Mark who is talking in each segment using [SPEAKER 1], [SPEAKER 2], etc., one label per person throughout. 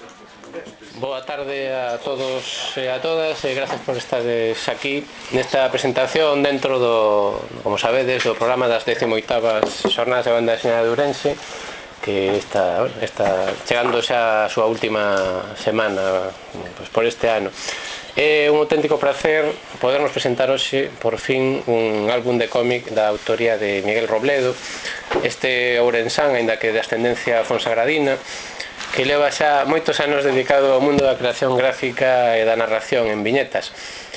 [SPEAKER 1] Boa tarde a todos e a todas e gracias por estades aquí nesta presentación dentro do, como sabedes, do programa das 18ª Xornadas de Banda Deseñada de Ourense, que está chegando xa a súa última semana por este ano. É un auténtico prazer podernos presentar hoxe, por fin, un álbum de cómic da autoría de Miguel Robledo, este ourensán, aínda que de ascendencia fonsagradina, que leva xa moitos anos dedicado ao mundo da creación gráfica e da narración en viñetas.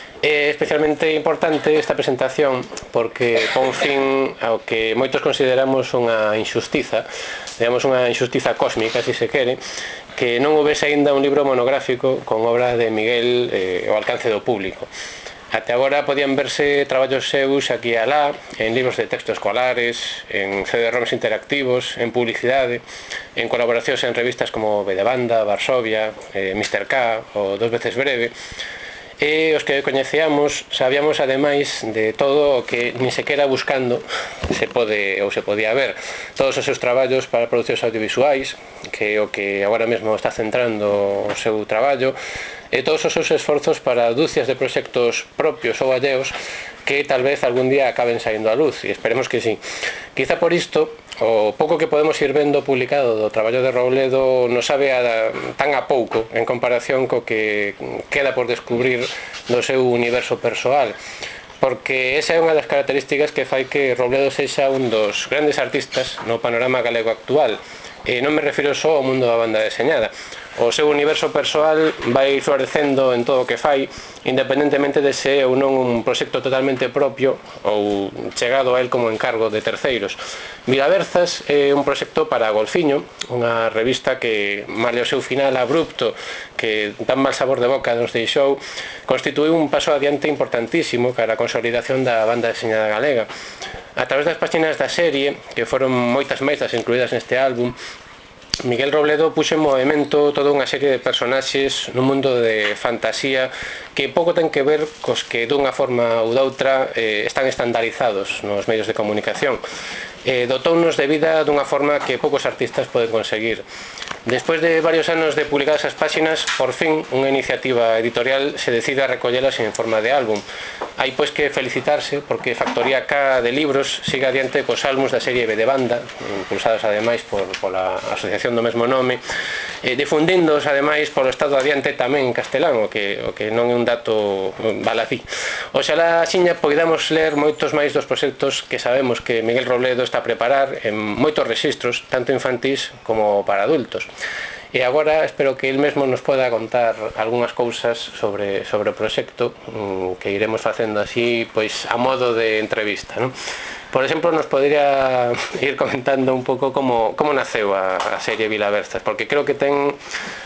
[SPEAKER 1] É especialmente importante esta presentación porque pon fin ao que moitos consideramos unha injustiza, digamos unha injustiza cósmica, se se quere, que non houvese aínda un libro monográfico con obra de Miguel ao alcance do público. Até agora podían verse traballos seus aquí e alá, en libros de texto escolares, en CD-ROMs interactivos, en publicidade, en colaboracións en revistas como B de Banda, Varsovia, Mr. K ou Dos veces breve. E os que coñecíamos sabíamos ademais de todo o que ni sequera buscando se podía ver. Todos os seus traballos para producións audiovisuais, que é o que agora mesmo está centrando o seu traballo, e todos os seus esforzos para dúcias de proxectos propios ou alleos que tal vez algún día acaben saindo á luz, e esperemos que sí. Quizá por isto, o pouco que podemos ir vendo publicado do traballo de Robledo non sabe tan a pouco en comparación co que queda por descubrir do seu universo persoal, porque esa é unha das características que fai que Robledo sexa un dos grandes artistas no panorama galego actual. E non me refiro só ao mundo da banda deseñada. O seu universo persoal vai florecendo en todo o que fai, independentemente de se ou non un proxecto totalmente propio ou chegado a él como encargo de terceiros. Vilaverzas é un proxecto para Golfiño, unha revista que, malia o seu final abrupto, que tan mal sabor de boca nos deixou, constituíu un paso adiante importantísimo cara a consolidación da banda deseñada galega. A través das páxinas da serie, que foron moitas máis das incluídas neste álbum, Miguel Robledo puxo en movimento toda unha serie de personaxes nun mundo de fantasía que pouco ten que ver cos que dunha forma ou doutra están estandarizados nos medios de comunicación. Dotounos de vida dunha forma que poucos artistas poden conseguir. Despois de varios anos de publicadas as páxinas, por fin unha iniciativa editorial se decide a recollelas en forma de álbum. Hai pois que felicitarse porque Factoría K de Libros siga adiante cos álbuns da serie B de Banda, impulsados ademais pola asociación do mesmo nome, difundíndoos ademais polo estado adiante tamén en castelán, o que non é un dato baladí. Oxalá axiña poidamos ler moitos máis dos proxectos que sabemos que Miguel Robledo está a preparar en moitos rexistros, tanto infantís como para adultos. E agora espero que el mesmo nos poda contar algunhas cousas sobre o proxecto que iremos facendo así, pois a modo de entrevista, non? Por exemplo, nos podría ir comentando un pouco como naceu a serie Vilaverzas, porque creo que ten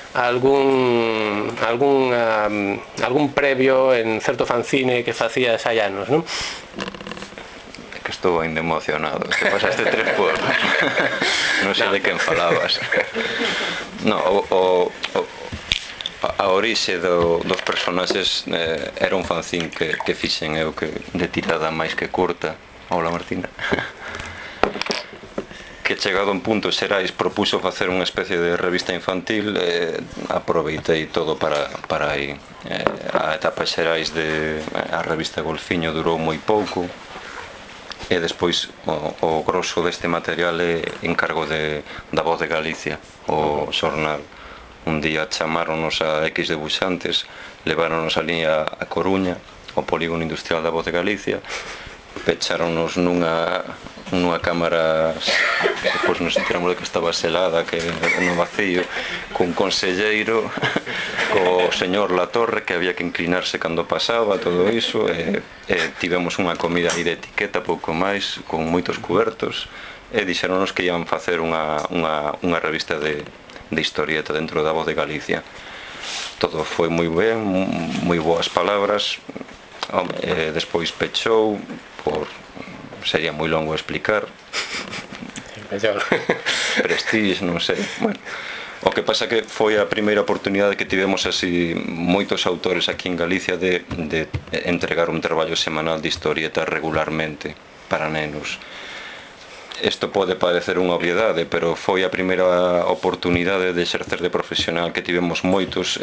[SPEAKER 1] algún previo en certo fanzine que facías hai anos, non?
[SPEAKER 2] Que estou ainda emocionado, que pasaste 3 pueblos. Non sei de quen falabas. A orixe dos personaxes era un fanzín que fixen eu, que de tirada máis que curta. Hola, Martina. Que chegado a un punto Xerais propuso facer unha especie de revista infantil, aproveitei todo para aí. A etapa Xerais a revista Golfiño durou moi pouco, e despois o grosso deste material é encargo da Voz de Galicia, o xornal. Un día chamáronos a X debuxantes, leváronos ali a Coruña, ao polígono industrial da Voz de Galicia, pecháronos nunha cámara, depois nos enteramos de que estaba selada, que no vacío, cun conselleiro, co señor Latorre, que había que inclinarse cando pasaba, todo iso, e tivemos unha comida aí de etiqueta, pouco máis, con moitos cubertos, e dixeronos que iban facer unha revista de historieta dentro da Voz de Galicia. Todo foi moi ben, moi boas palabras. Despois pechou, sería moi longo explicar. Prestige, non sei. Bueno, o que pasa que foi a primeira oportunidade que tivemos así moitos autores aquí en Galicia de entregar un traballo semanal de historieta regularmente para nenos. Isto pode parecer unha obviedade, pero foi a primeira oportunidade de exercer de profesional que tivemos moitos,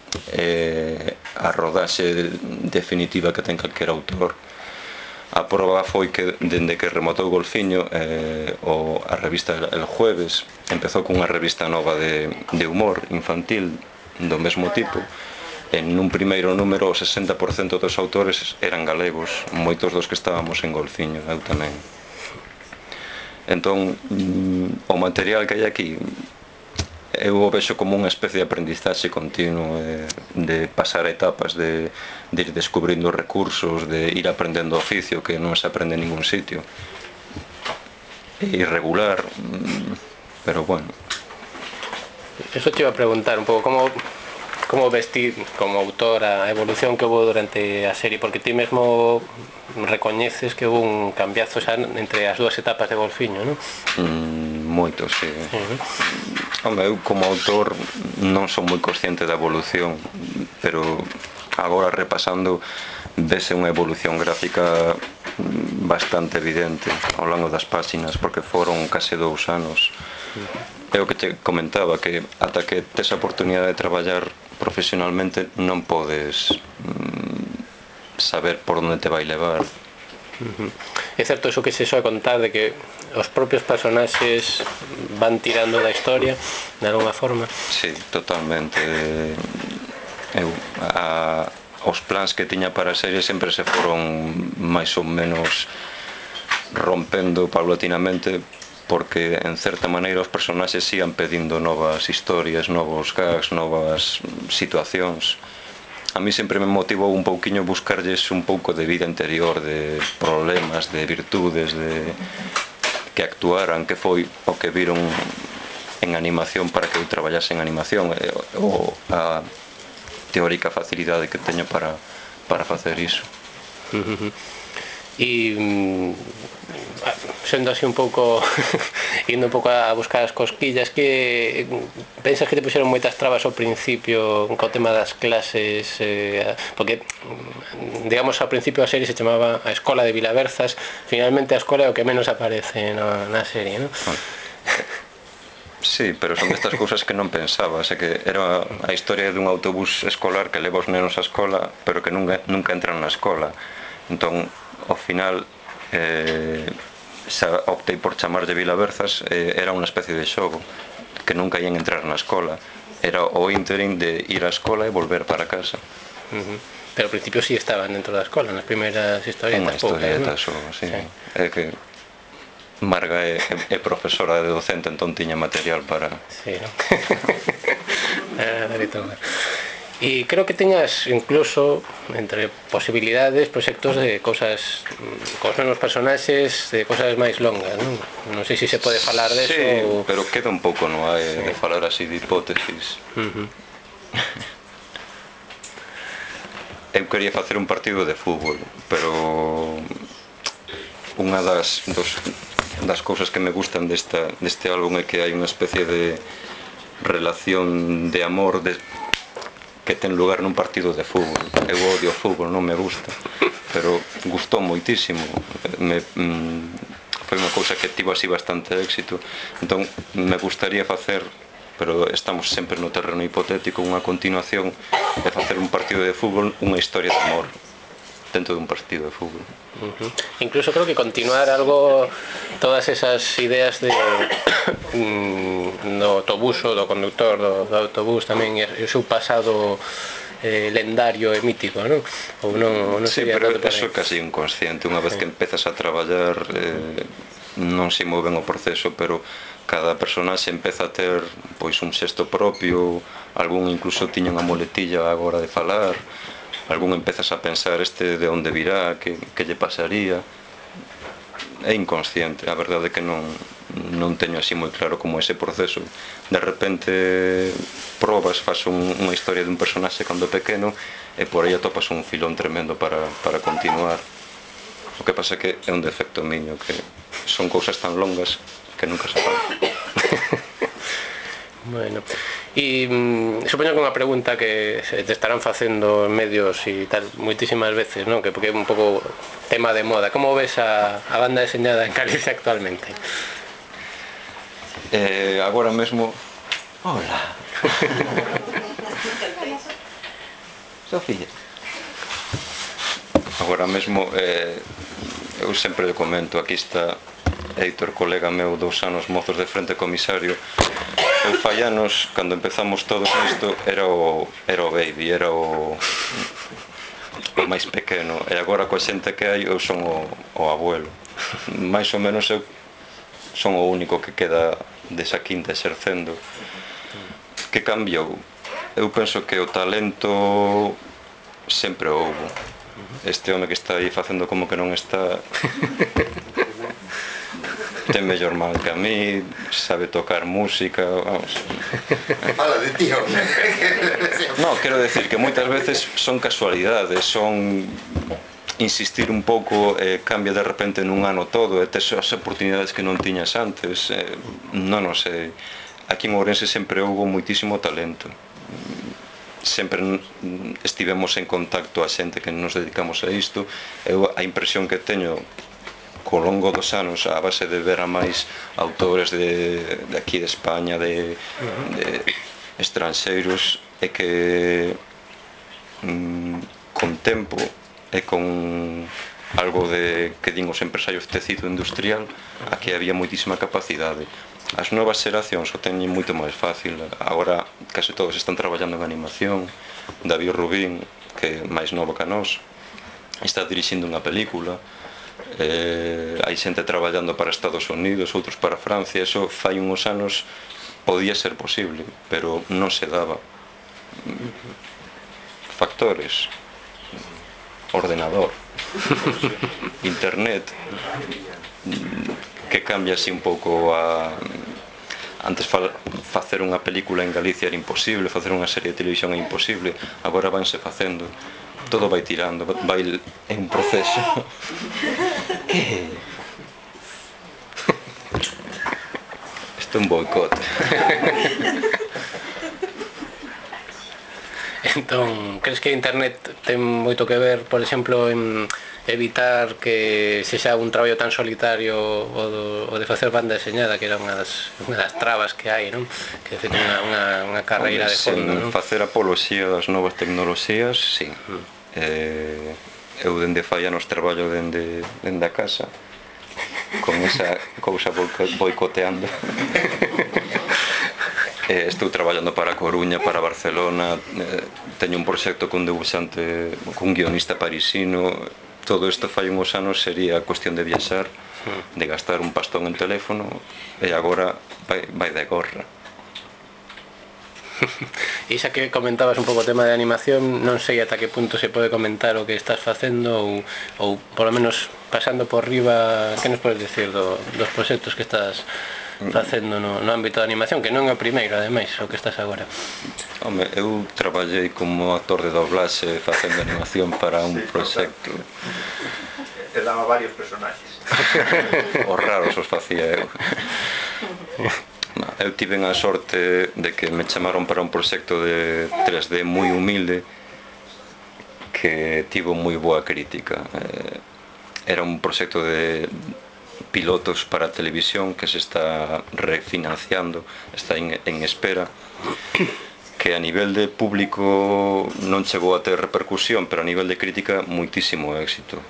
[SPEAKER 2] a rodaxe definitiva que ten calquera autor. A proba foi que, dende que rematou Golfiño, a revista El Jueves empezou cunha revista nova de humor infantil do mesmo tipo. En un primeiro número, o 60% dos autores eran galegos, moitos dos que estábamos en Golfiño, eu tamén. Entón, o material que hai aquí eu o vexo como unha especie de aprendizaxe continuo, de pasar etapas, de ir descubrindo recursos, de ir aprendendo oficio que non se aprende en ningún sitio. Irregular, pero bueno.
[SPEAKER 1] Eso te iba a preguntar un pouco, como vestir como autor a evolución que houve durante a serie, porque ti mesmo recoñeces que houve un cambiazo xa entre as dúas etapas de Golfiño, non?
[SPEAKER 2] Moito, sí. Home, eu como autor non son moi consciente da evolución, pero agora repasando vese unha evolución gráfica bastante evidente ao longo das páxinas, porque foron case 2 anos. É o que te comentaba, que ata que tes a oportunidade de traballar profesionalmente non podes saber por onde te vai levar.
[SPEAKER 1] É certo iso que se soe contar de que os propios personaxes van tirando da historia de alguma forma?
[SPEAKER 2] Sí, totalmente. Os plans que tiña para a serie sempre se foron máis ou menos rompendo paulatinamente, porque en certa maneira os personaxes sigan pedindo novas historias, novos gags, novas situacións. A mí sempre me motivou un pouquiño buscarlles un pouco de vida interior, de problemas, de virtudes, de que actuaran, que foi o que viron en animación para que eu traballase en animación, ou a teórica facilidade que teño para facer iso.
[SPEAKER 1] E sendo así un pouco indo un pouco a buscar as cosquillas, que pensas que te puxeron moitas trabas ao principio co tema das clases, porque digamos ao principio a serie se chamaba a Escola de Vilaverzas, finalmente a escola é o que menos aparece na serie, non?
[SPEAKER 2] Sí, pero son destas cousas que non pensaba, que era a historia dun autobús escolar que leva os nenos á escola, pero que nunca entran na escola. Entón, ao final optei por chamarlle Vilaverzas, era unha especie de xogo que nunca ian entrar na escola, era o ínterin de ir á escola e volver para casa.
[SPEAKER 1] Pero ao principio sí estaban dentro da escola, nas primeiras historietas.
[SPEAKER 2] Unha historieta só, sí. É que Marga é profesora de docente, entón tiña material para...
[SPEAKER 1] Sí, non? E creo que teñas incluso entre posibilidades proxectos de cousas cos mesmos personaxes, de cousas máis longas, non? Non sei se se pode falar deso.
[SPEAKER 2] Sí, pero queda un pouco, non hai de falar así de hipótesis. Eu quería facer un partido de fútbol, pero unha das cousas que me gustan deste álbum é que hai unha especie de relación de amor que ten lugar nun partido de fútbol. Eu odio o fútbol, non me gusta, pero gustou moitísimo. Foi unha cousa que tivo así bastante éxito. Entón, me gustaría facer, pero estamos sempre no terreno hipotético, unha continuación de facer un partido de fútbol, unha historia de amor dentro dun partido de fútbol.
[SPEAKER 1] Incluso creo que continuar algo, todas esas ideas de do autobús ou do conductor do autobús tamén e o seu pasado lendario e mítico, non? Ou non
[SPEAKER 2] sí, pero eso é casi inconsciente. Unha vez que empezas a traballar, non sei moi ben o proceso, pero cada personaxe empeza a ter pois un xesto propio, algún incluso tiña unha muletilla agora de falar, algún empezas a pensar este de onde virá, que lle pasaría. É inconsciente, a verdade é que non teño así moi claro como ese proceso. De repente probas, faz unha historia dun personaxe cando pequeno e por aí atopas un filón tremendo para continuar. O que pasa é que é un defecto miño, que son cousas tan longas que nunca se fan.
[SPEAKER 1] Bueno, E supoño que unha pregunta que se te estarán facendo en medios e tal moitísimas veces, non? Que porque é un pouco tema de moda. Como ves a banda deseñada en Galicia actualmente?
[SPEAKER 2] Agora mesmo... Hola. Sofía. Agora mesmo eu sempre lle comento, aquí está Heitor, colega meu, 2 anos mozos de frente comisario. Eu fai anos, cando empezamos todos isto, era o baby, era o máis pequeno, e agora coa xente que hai eu son o abuelo. Mais ou menos eu son o único que queda desa quinta exercendo. Que cambiou? Eu penso que o talento sempre houbo. Este home que está aí facendo como que non está ten mellor mal que a mí, sabe tocar música, vamos.
[SPEAKER 3] Fala de tío.
[SPEAKER 2] No, quero decir que moitas veces son casualidades, son insistir un pouco, cambia de repente nun ano todo, e tes as oportunidades que non tiñas antes, non o sei. Aquí en Ourense sempre houve moitísimo talento. Sempre estivemos en contacto a xente que nos dedicamos a isto. Eu a impresión que teño co longo dos anos, a base de ver a máis autores de aquí de España, de estranxeiros, é que con tempo e con algo de que din os empresarios de tecido industrial, aquí había moitísima capacidade. As novas xeracións o teñen moito máis fácil. Agora case todos están traballando en animación. David Rubín, que é máis novo que a nós, está dirixindo unha película. Hai xente traballando para Estados Unidos, outros para Francia. Eso fai uns anos podía ser posible, pero non se daba. Factores: ordenador, internet, que cambia así un pouco a... Antes facer unha película en Galicia era imposible, facer unha serie de televisión é imposible, agora vanse facendo, todo vai tirando, vai en un proceso. Que? Isto é un boicot.
[SPEAKER 1] Entón, crees que internet ten moito que ver, por exemplo, en evitar que se xa un traballo tan solitario o de facer banda deseñada, que era unha das trabas que hai, non? Que é unha carreira de fondo, non?
[SPEAKER 2] Facer apoloxía das novas tecnoloxías, sí. Eu dende fai anos traballo dende a casa, con esa cousa boicoteando. Estou traballando para Coruña, para Barcelona, teño un proxecto cun debuxante, cun guionista parisino. Todo isto fai uns anos sería cuestión de viaxar, de gastar un pastón en teléfono, e agora vai de gorra.
[SPEAKER 1] E xa que comentabas un pouco o tema de animación, non sei ata que punto se pode comentar o que estás facendo ou polo menos pasando por riba, que nos podes dicir dos proxectos que estás facendo no ámbito de animación, que non é o primeiro, ademais, o que estás agora?
[SPEAKER 2] Home, eu traballei como actor de doblaxe facendo animación para un proxecto.
[SPEAKER 3] Te daba varios personaxes.
[SPEAKER 2] Os raros os facía eu. Eu tive a sorte de que me chamaron para un proxecto de 3D moi humilde que tivo moi boa crítica. Era un proxecto de pilotos para televisión que se está refinanciando, está en espera, que a nivel de público non chegou a ter repercusión, pero a nivel de crítica moitísimo éxito.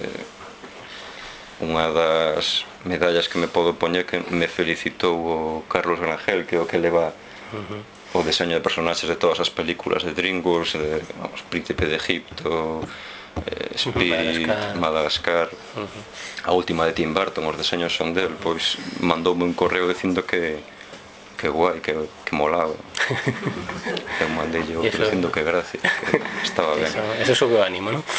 [SPEAKER 2] Unha das medallas que me podo poñer, que me felicitou o Carlos Grangel, que é o que leva o deseño de personaxes de todas as películas de DreamWorks, Príncipe de Egipto, Spirit, Madagascar, a última de Tim Burton, os deseños son del. Pois mandoume un correo dicindo que guai, que molaba. Eu mandei yo dicindo que gracias, que estaba ben.
[SPEAKER 1] Eso sube o ánimo, non?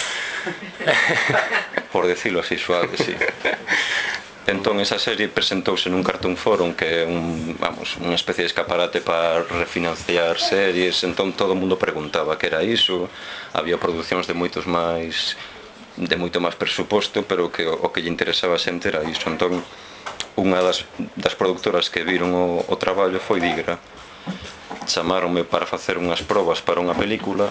[SPEAKER 2] Por decirlo así suave, sí. Entón esa serie presentouse nun Cartoon Forum, que é unha especie de escaparate para refinanciar series. Entón todo o mundo preguntaba que era iso. Había producións de moito máis presuposto, pero que o que lle interesaba a xente era iso. Entón unha das productoras que viron o traballo foi Digra. chamaronme para facer unhas probas para unha película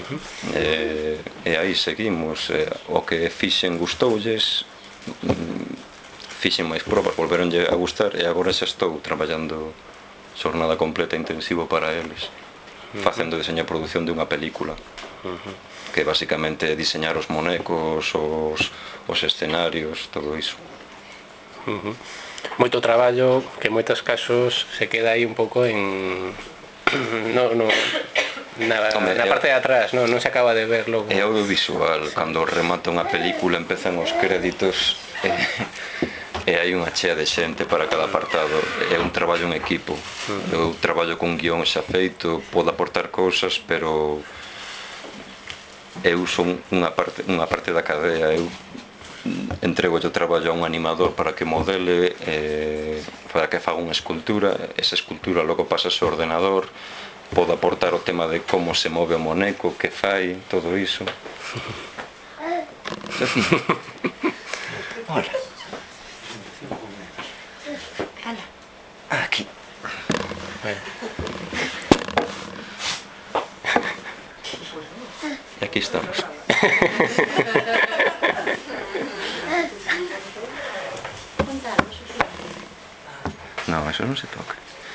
[SPEAKER 2] e aí seguimos. O que fixen gustoulles, fixen máis probas, volveronlle a gustar e agora xa estou traballando xornada completa intensivo para eles, facendo diseño e produción de unha película, que basicamente é diseñar os monecos, os escenarios, todo iso.
[SPEAKER 1] Moito traballo que en moitos casos se queda aí un pouco en na parte de atrás, non se acaba de ver logo.
[SPEAKER 2] É audiovisual, cando remata unha película empezan os créditos e hai unha chea de xente para cada apartado. É un traballo en equipo. Eu traballo con guión xa feito, podo aportar cousas, pero eu son unha parte da cadea. Eu entrego o traballo a un animador para que modele, para que faga unha escultura. Esa escultura logo pasa ao ordenador, podo aportar o tema de como se move o moneco, que fai, todo iso. Hola. Aquí. E aquí estamos. No, eso non se toca.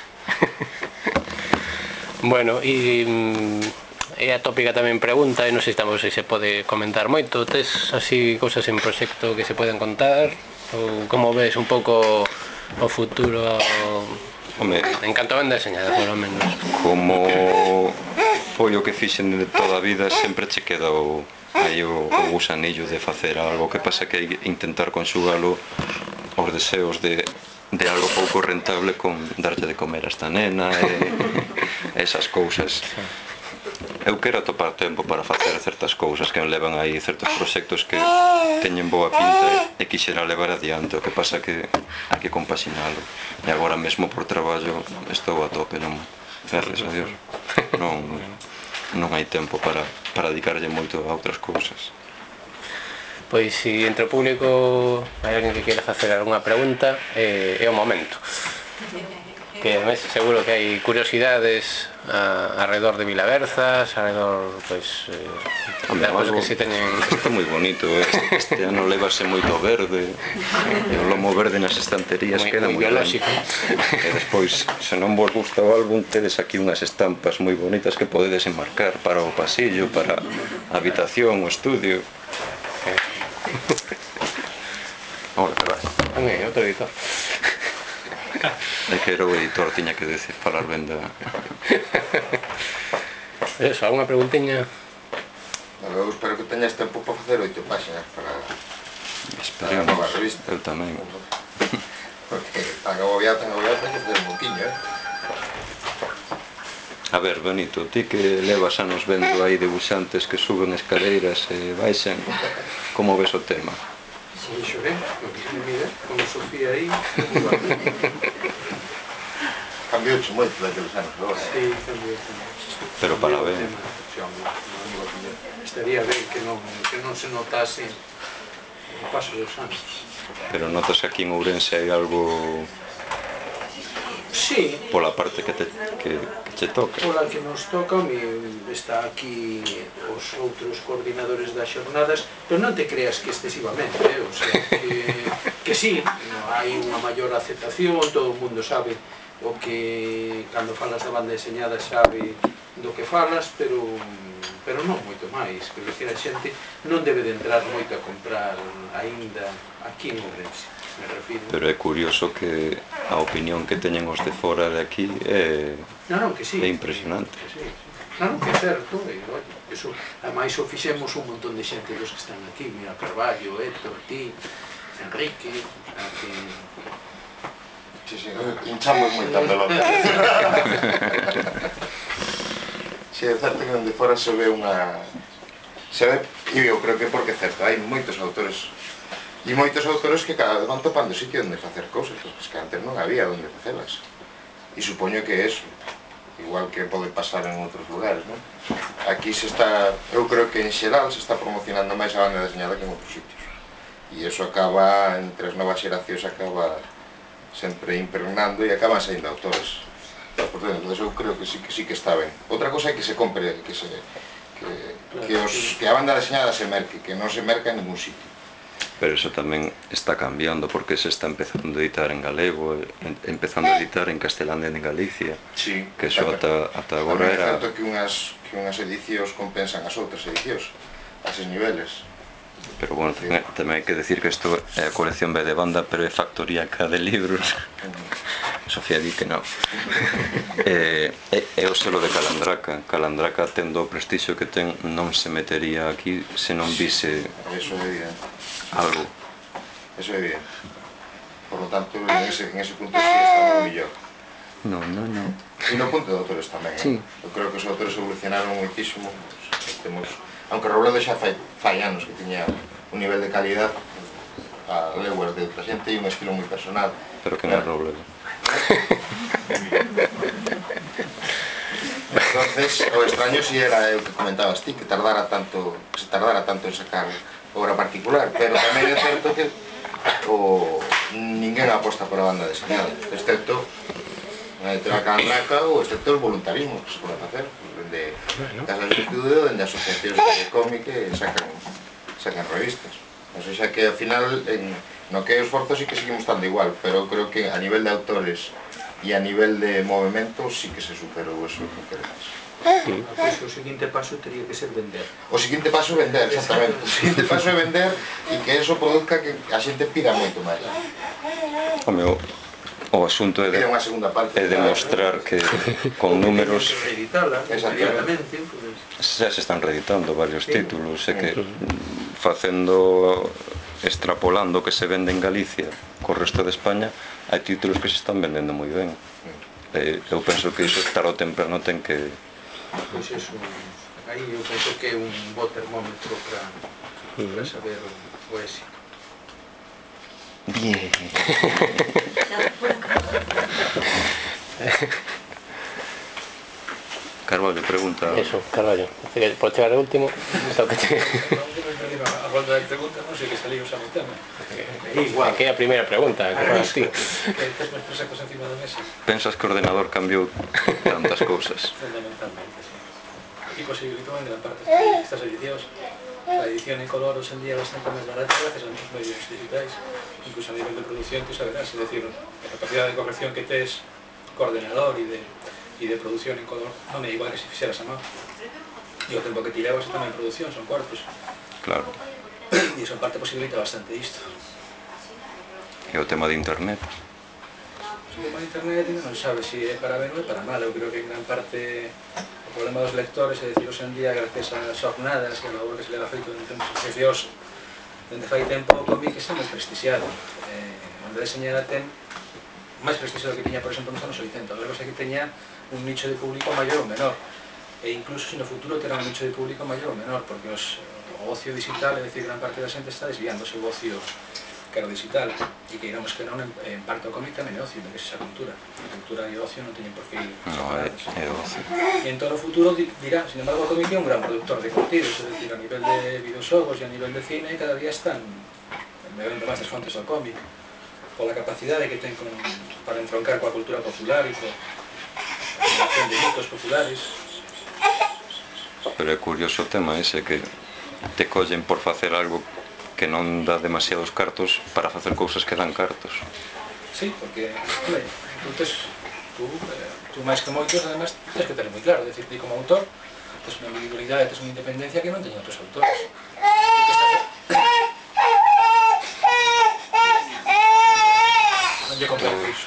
[SPEAKER 1] Bueno, e a tópica tamén pregunta, e non sei se se pode comentar moito. Tes así cousas en proxecto que se poden contar? Ou como ves un pouco o futuro en canto a banda deseñada, por lo menos?
[SPEAKER 2] Como foi o que fixen de toda a vida, sempre che queda aí o gusanillo de facer algo. Que pasa que hai que intentar conxugalo os deseos de algo pouco rentable con darlle de comer a esta nena e esas cousas. Eu quero atopar tempo para facer certas cousas que me levan aí, certos proxectos que teñen boa pinta e quixera levar adiante. O que pasa que hai que compaxinalo. E agora mesmo por traballo estou a tope, non, gracias a Dios, non hai tempo para dedicarlle moito a outras cousas.
[SPEAKER 1] Pois se entre o público hai alguén que queira facer algunha pregunta, é o momento. Que ademais seguro que hai curiosidades alrededor de Vilaverzas, alrededor, pois, das cousas que se teñen.
[SPEAKER 2] Isto é moi bonito, este ano levase moito verde, e o lomo verde nas estanterías queda moi
[SPEAKER 1] biolóxico.
[SPEAKER 2] E despois, se non vos gusta o álbum, tedes aquí unhas estampas moi bonitas que podedes enmarcar para o pasillo, para a habitación, o estudio. Ahora te vas.
[SPEAKER 1] Outro editor.
[SPEAKER 2] É que era o editor, tiña que decir, falar ben da...
[SPEAKER 1] Eso, alguna preguntiña?
[SPEAKER 3] Eu espero que teñas tempo para facer 8 páxinas para
[SPEAKER 2] Esperemos,
[SPEAKER 3] a nova revista.
[SPEAKER 2] eu tamén.
[SPEAKER 3] Porque tan agobiado, ten que facer un poquinho,
[SPEAKER 2] A ver, Benito, ti que levas anos vendo aí debuxantes que suben escaleiras e baixan, como ves o tema?
[SPEAKER 4] Dixo ben, mira, con Sofía aí.
[SPEAKER 3] Cambiouche moito daqueles anos agora.
[SPEAKER 4] Sí, cambiou.
[SPEAKER 2] Pero para ben.
[SPEAKER 4] Estaría ben que non se notase o paso dos anos.
[SPEAKER 2] Pero notas que aquí en Ourense hai algo
[SPEAKER 4] Sí,
[SPEAKER 2] pola parte que che toca.
[SPEAKER 4] pola que nos toca, está aquí os outros coordinadores das xornadas, pero non te creas que excesivamente, o sea, que sí, hai unha maior aceptación, todo o mundo sabe o que, cando falas da banda deseñada, sabe do que falas, pero non moito máis, que a xente non debe de entrar moito a comprar aínda aquí en Ourense, me refiro.
[SPEAKER 2] Pero é curioso que a opinión que teñen os de fora de aquí é impresionante.
[SPEAKER 4] Que sí. Non, que é certo, eso, ademais o fixemos un montón de xente dos que están aquí, mira, Carballo, Héctor, ti, Enrique, que...
[SPEAKER 3] Sí, hinchamos moita pelota. Si é certo que onde fora se ve unha... e eu creo que porque é certo, hai moitos autores e moitos autores que cada vez van topando sitio onde facer cousas, que antes non había onde facelas. E supoño que é eso, igual que pode pasar en outros lugares, non? Aquí se está, eu creo que en xeral se está promocionando máis a banda deseñada que en outros sitios. E eso acaba, entre as novas xeracións, acaba sempre impregnando e acaban saindo autores Entonces eu creo que sí que está ben. Outra cosa é que se compre, que a banda deseñada se merque, que non se merca en ningún sitio.
[SPEAKER 2] Pero eso tamén está cambiando porque se está empezando a editar en galego, empezando a editar en castelán e en Galicia.
[SPEAKER 3] Sí,
[SPEAKER 2] que eso ata agora era...
[SPEAKER 3] Tamén é certo que unhas edicións compensan as outras edicións, a eses niveles.
[SPEAKER 2] Pero bueno, tamén hai que decir que isto é a colección B de banda, pero é factoríaca de libros. Sofía di que non. É o selo de Calandraca. Calandraca, tendo o prestixio que ten, non se metería aquí se non vise algo.
[SPEAKER 3] Eso é evidente. Por lo tanto, en ese punto sí está moi mellor.
[SPEAKER 2] No.
[SPEAKER 3] E no punto de autores tamén.
[SPEAKER 2] Sí.
[SPEAKER 3] Eu creo que os autores evolucionaron moitísimo. Aunque Robledo xa fai anos que tiña un nivel de calidad a leguas de outra xente e un estilo moi personal.
[SPEAKER 2] Pero que non é Robledo.
[SPEAKER 3] Entonces, o extraño si era o que comentabas ti, que se tardara tanto en sacar obra particular, pero tamén é certo que ninguén aposta por a banda deseñada, excepto a editorial Calandraca ou excepto os voluntarismos que se poden facer, dende casas de estudio, dende asociacións de cómic que sacan revistas. O sea que ao final, no que é o esforzo sí que seguimos estando igual, pero creo que a nivel de autores e a nivel de movimento sí que se superou eso con creces.
[SPEAKER 4] Pois o seguinte paso teria que ser vender.
[SPEAKER 3] O seguinte paso é vender, exactamente. O seguinte paso é vender e que eso produzca que a xente pida moito máis.
[SPEAKER 2] O asunto é demostrar que con números xa se están reeditando varios títulos e que extrapolando que se vende en Galicia co resto de España, hai títulos que se están vendendo moi ben. Eu penso que iso tarde ou temprano ten que...
[SPEAKER 4] Pois iso, aí eu penso que é un bo termómetro para saber o éxito.
[SPEAKER 2] Bien. Carballo pregunta...
[SPEAKER 1] Eso, Carballo. Por chegar ao último,
[SPEAKER 5] A volta de pregunta, non sei que salimos a tema.
[SPEAKER 1] igual que a primeira pregunta, que faz ti.
[SPEAKER 5] Que tes máis prosecos encima da mesa.
[SPEAKER 2] Pensas que o ordenador cambiou tantas cousas?
[SPEAKER 5] Fundamentalmente, sí. E posibilitou en gran parte estas edicións. A edición en color hoxe en día é bastante máis barata gracias aos medios digitais, incluso a nivel de producción, tú saberás, é dicir, a capacidade de corrección que tes co ordenador e de produción en color non é igual que se fixeras a mão. E o tempo que ti levas tamén en producción son cortos.
[SPEAKER 2] Claro.
[SPEAKER 5] E iso en parte posibilita bastante isto.
[SPEAKER 2] E o tema de internet?
[SPEAKER 5] O tema de internet non sabe se é para ben ou é para mal. Eu creo que en gran parte o problema dos lectores é dicir, hoxe en día, gracias ás xornadas e a labor que se leva feito en centros asociacións dende fai tempo o cómic que está moi prestixiado. Onde deseñada ten máis prestixio do que tiña, por exemplo, nos anos 80. O que teña un nicho de público maior ou menor. E incluso se no futuro terá un nicho de público maior ou menor, porque o ocio digital, é dicir, gran parte da xente está desviando o seu ocio que era digital, e que iramos que non, en parte o cómic tamén é ocio, porque esa cultura. A cultura e o ocio non teñen por que ir.
[SPEAKER 2] No, é ocio.
[SPEAKER 5] E en todo o futuro dirá, sin embargo, o cómic é un gran productor de contidos, é dicir, a nivel de videoxogos e a nivel de cine, cada día están bebendo máis das fontes ao cómic, pola capacidade que ten para entroncar coa cultura popular e coa de mitos populares.
[SPEAKER 2] Pero é curioso o tema ese que te collen por facer algo que non dá demasiados cartos para facer cousas que dan cartos.
[SPEAKER 5] Sí, porque, tú máis que moitos, además, tens que ter moi claro, decir, ti como autor, tens unha individualidade, tens unha independencia que non teñen outros autores. Non lle comprendo iso.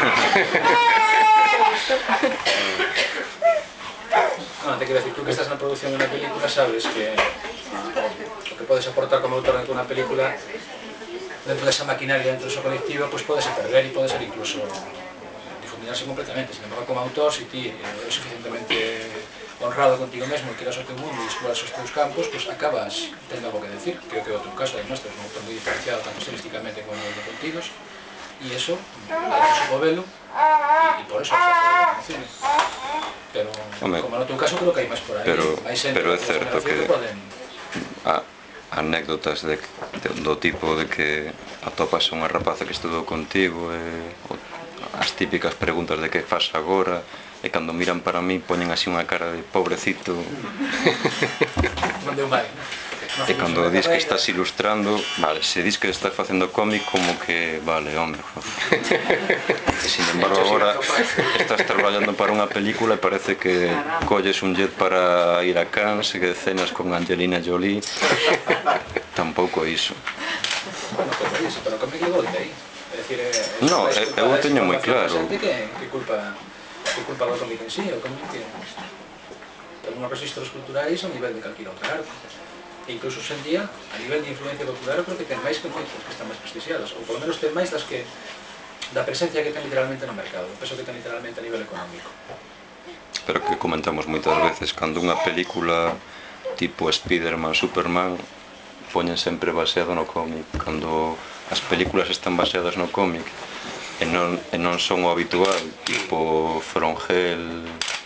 [SPEAKER 5] Non, te quero decir, tú que estás na producción de unha película sabes que o que podes aportar como autor dentro dunha película, dentro desa maquinaria, dentro do seu colectivo, pois pode ser perder e pode ser incluso difuminarse completamente. Sin embargo, como autor, se ti eres suficientemente honrado contigo mesmo, que eras o teu mundo e exploras os teus campos, pois acabas tendo algo que decir. Creo que é outro caso, además, un autor moi diferenciado tanto estilísticamente como de contidos, e iso vai a su modelo e por eso se fai o cine. Pero, como no teu caso, creo que hai máis por aí.
[SPEAKER 2] Pero é certo que anécdotas do tipo de que atopas unha rapaza que estudou contigo e as típicas preguntas de que faz agora, e cando miran para mí poñen así unha cara de pobrecito.
[SPEAKER 5] Non deu vai,
[SPEAKER 2] E cando dis que estás ilustrando, vale, se dis que estás facendo cómic, como que, vale, hombre, e sin embargo agora estás traballando para unha película e parece que colles un jet para ir a Cannes e que cenas con Angelina Jolie. Tampouco iso.
[SPEAKER 5] Bueno, como dice, pero cómic é gol de aí. É dicir,
[SPEAKER 2] No, eu o teño moi claro.
[SPEAKER 5] Que culpa do cómic en sí, o cómic que ten unhos registros culturais a nivel de calquera outra arte. E incluso hoxe en día, a nivel de influencia popular, eu creo que ten máis que moitos que están máis prestixiados, ou polo menos ten máis das que da presencia que ten literalmente no mercado, o peso que ten literalmente a nivel económico.
[SPEAKER 2] Pero que comentamos moitas veces, cando unha película tipo Spiderman, Superman, poñen sempre baseado no cómic. Cando as películas están baseadas no cómic e non son o habitual, tipo From Hell,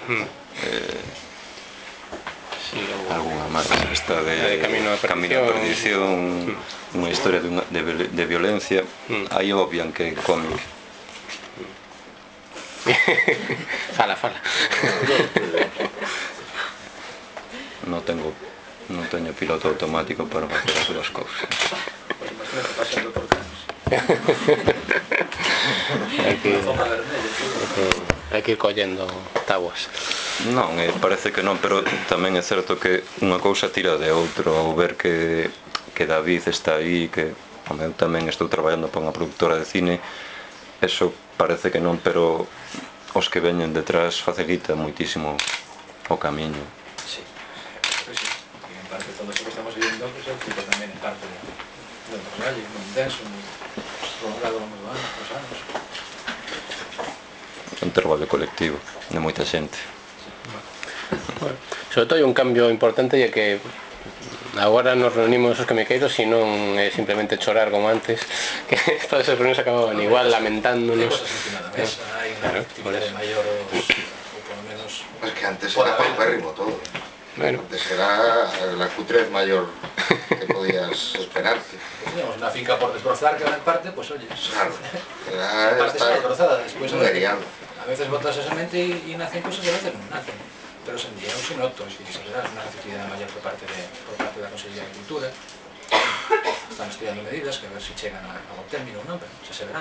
[SPEAKER 2] algunha máis, esta de Camino a Perdición, unha historia de violencia, aí obvian que é cómic.
[SPEAKER 1] Fala.
[SPEAKER 2] Non teño piloto automático para facer as dúas cousas.
[SPEAKER 5] Pois imagínate pasando por Cannes.
[SPEAKER 1] Hai que ir collendo tabuas.
[SPEAKER 2] Non, parece que non, pero tamén é certo que unha cousa tira de outro. Ao ver que David está aí, que eu tamén estou traballando para unha productora de cine, eso parece que non, pero os que veñen detrás facilita moitísimo o camiño.
[SPEAKER 5] Sí, pues sí. Y en parte todo eso que estamos viviendo pues é fruto tamén en parte del traballo moi intenso, moi prolongado ao longo dos anos.
[SPEAKER 2] Un traballo colectivo de moita xente.
[SPEAKER 1] Bueno, sobre todo hai un cambio importante e que agora nos reunimos os comiqueiros e non é simplemente chorar como antes, que todas esas reunións acababan igual lamentándonos.
[SPEAKER 5] Hai cosas encima da mesa, hai unha actividade maior ou polo menos...
[SPEAKER 3] Es que antes era paupérrimo todo.
[SPEAKER 1] Bueno.
[SPEAKER 3] Antes era la cutrez mayor que podías esperarte.
[SPEAKER 5] Pues teníamos unha finca por desbrozar que en parte, pues oye...
[SPEAKER 3] Claro,
[SPEAKER 5] En parte está desbrozada, despois
[SPEAKER 3] a
[SPEAKER 5] veces botas a semente e nacen cosas e a veces non nacen. Pero hoxe en día eu se noto, se verás unha receptividade maior por parte da Consellería de Cultura. Están estudiando medidas que a ver se chegan a bo término ou non, pero xa se verá.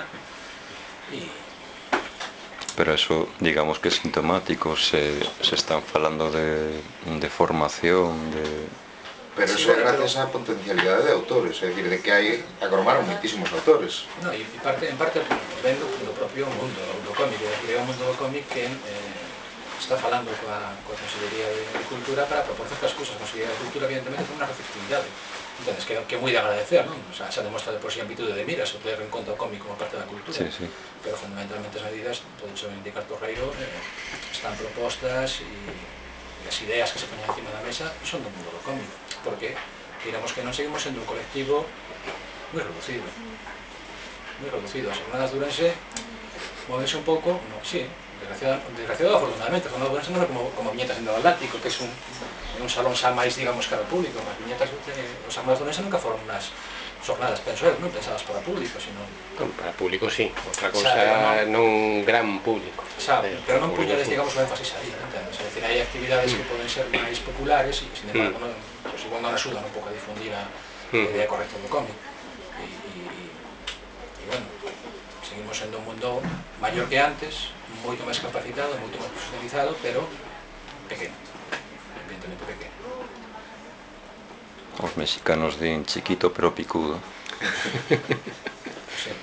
[SPEAKER 2] Pero eso, digamos que é sintomático, se están falando de formación, de...
[SPEAKER 3] Pero eso é gracias á potencialidade de autores, é dicir, de que agromaron moitísimos autores.
[SPEAKER 5] No, e en parte vendo do propio mundo do cómic, é o mundo do cómic que está falando coa Consellería de Cultura para proponer certas cousas. A Consellería de Cultura, evidentemente, ten unha receptividade. Entonces, que é moi de agradecer, non? O sea, xa demostra de por si amplitude de miras o ter en conta o cómic como parte da cultura.
[SPEAKER 2] Sí, sí.
[SPEAKER 5] Pero, fundamentalmente, as medidas, todo iso indicar Torreiro, están propostas e as ideas que se poñen encima da mesa son do mundo do cómic. Porque, digamos que non seguimos sendo un colectivo moi reducido. Moi reducido. As jornadas de Ourense móvense un pouco, no, sí, desgraciado afortunadamente, as jornadas de Ourense non é como viñetas en do Atlántico, que é un salón xa máis, digamos, cara ao público. As viñetas, os jornadas de Ourense nunca foron unhas jornadas, penso eu, non pensadas para o público, sino...
[SPEAKER 1] Para o público, sí. Outra cousa non gran público.
[SPEAKER 5] Pero non puñades, digamos, o énfasis aí, entendes? É dicir, hai actividades que poden ser máis populares e, sin embargo, igual non axudan un pouco a difundir a idea correcta do cómic. E, bueno, seguimos sendo un mundo maior que antes, moito máis capacitado, moito máis profesionalizado, pero pequeno, evidentemente pequeno.
[SPEAKER 2] Os mexicanos din chiquito pero picudo.
[SPEAKER 5] Sí.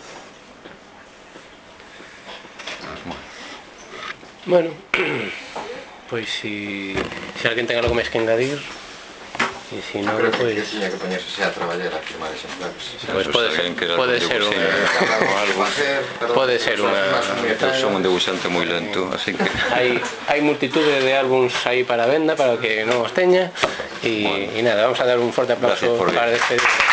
[SPEAKER 1] Bueno, pois si alguén ten algo máis que engadir, e si non,
[SPEAKER 3] Creo que
[SPEAKER 1] pois...
[SPEAKER 3] tiña que poñerse xa a traballar a firmar exemplares.
[SPEAKER 1] Pois pode ser unha...
[SPEAKER 2] Eu son un debuxante moi lento, así que...
[SPEAKER 1] Hai multitude de álbums aí para venda, para que non os teña, e nada, vamos a dar un forte aplauso para despedir.